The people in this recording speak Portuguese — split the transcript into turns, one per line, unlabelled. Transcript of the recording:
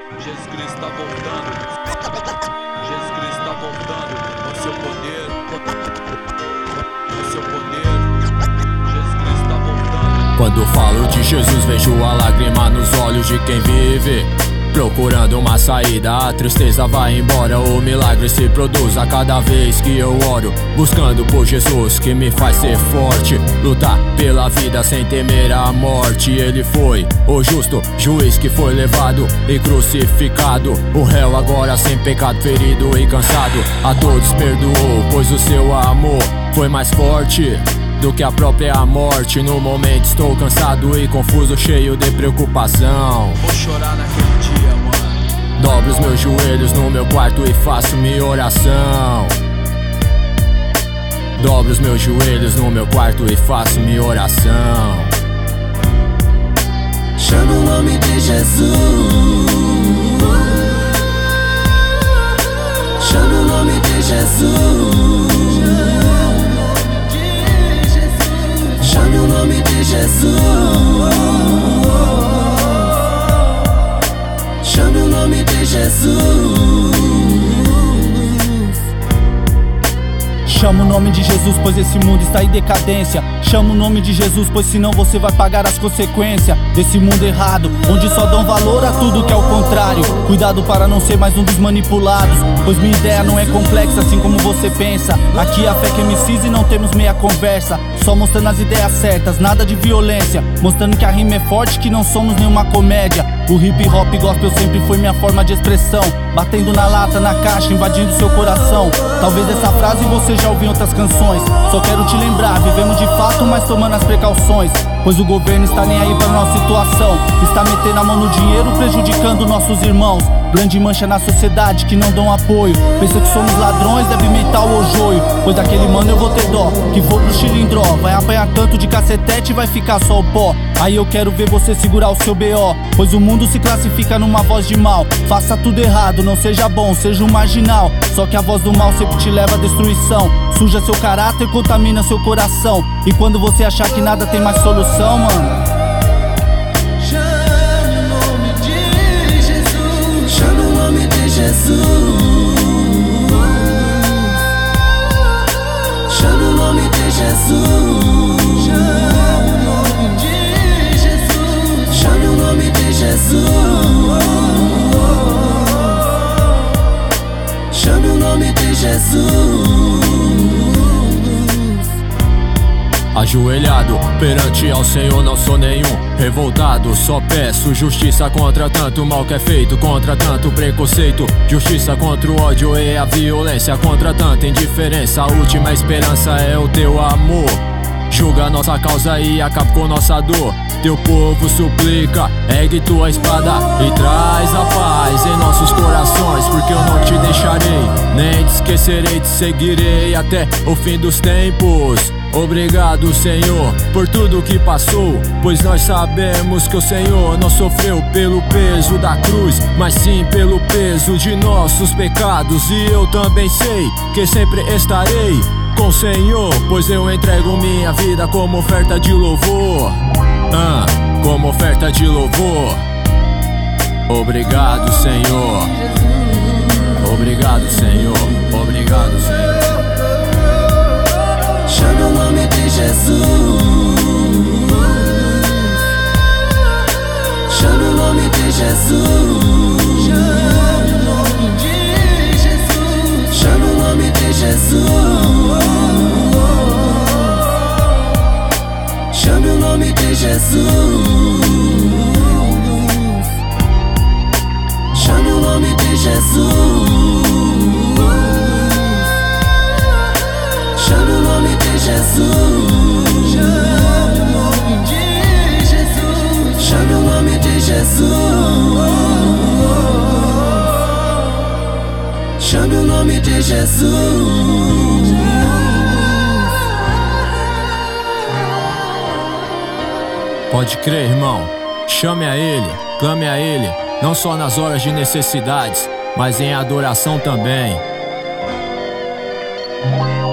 Jesus Cristo tá voltando. Jesus Cristo tá voltando. Com seu poder. Com seu poder. Jesus Cristo tá voltando.
Quando falo de Jesus, vejo a lágrima nos olhos de quem vive procurando uma saída, a tristeza vai embora, o milagre se produz a cada vez que eu oro, buscando por Jesus que me faz ser forte, lutar pela vida sem temer a morte. Ele foi o justo juiz que foi levado e crucificado, o réu agora sem pecado, ferido e cansado, a todos perdoou, pois o seu amor foi mais forte do que a própria morte. No momento estou cansado e confuso, cheio de preocupação.
Vou chorar naquele dia, mano.
Dobro os meus joelhos no meu quarto e faço minha oração. Dobro os meus joelhos no meu quarto e faço minha oração.
Chama o nome de Jesus. Chama o nome de Jesus. Chame o nome de Jesus. Chame o nome de Jesus.
Chama o nome de Jesus, pois esse mundo está em decadência. Chama o nome de Jesus, pois senão você vai pagar as consequências desse mundo errado, onde só dão valor a tudo que é o contrário. Cuidado para não ser mais um dos manipulados, pois minha ideia não é complexa assim como você pensa. Aqui a fé que MCs e não temos meia conversa, só mostrando as ideias certas, nada de violência, mostrando que a rima é forte, que não somos nenhuma comédia. O hip hop gospel sempre foi minha forma de expressão, batendo na lata, na caixa, invadindo seu coração. Talvez essa frase você já ouviu em outras canções, só quero te lembrar, vivemos de fato, mas tomando as precauções, pois o governo está nem aí pra nossa situação, está metendo a mão no dinheiro, prejudicando nossos irmãos. Grande mancha na sociedade que não dão apoio, pensa que somos ladrões, deve mentar o joio, pois daquele mano eu vou ter dó, que for pro chilindró, vai apanhar tanto de cacetete e vai ficar só o pó. Aí eu quero ver você segurar o seu BO, pois o mundo se classifica numa voz de mal. Faça tudo errado, não seja bom, seja um marginal, só que a voz do mal sempre te leva à destruição. Suja seu caráter, contamina seu coração, e quando você achar que nada tem mais solução, mano,
Jesus. Chama o nome de Jesus. Chama o nome de Jesus. Chama o nome de Jesus.
Ajoelhado perante ao Senhor, não sou nenhum revoltado, só peço justiça contra tanto mal que é feito, contra tanto preconceito, justiça contra o ódio e a violência, contra tanta indiferença. A última esperança é o teu amor, julga nossa causa e acaba com nossa dor. Teu povo suplica, ergue tua espada e traz a paz em nossos corações, porque eu não te deixarei, nem te esquecerei, te seguirei até o fim dos tempos. Obrigado, Senhor, por tudo que passou, pois nós sabemos que o Senhor não sofreu pelo peso da cruz, mas sim pelo peso de nossos pecados. E eu também sei que sempre estarei com o Senhor, pois eu entrego minha vida como oferta de louvor, como oferta de louvor. Obrigado, Senhor. Obrigado, Senhor. Obrigado, Senhor.
Chama o nome de Jesus. Chama o nome de Jesus. Chama o nome de Jesus. Chama o nome de Jesus. Chama o nome de Jesus. Chama o nome de Jesus. Chama o nome de Jesus. Chama o nome de Jesus.
Pode crer, irmão, chame a Ele, clame a Ele, não só nas horas de necessidades, mas em adoração também.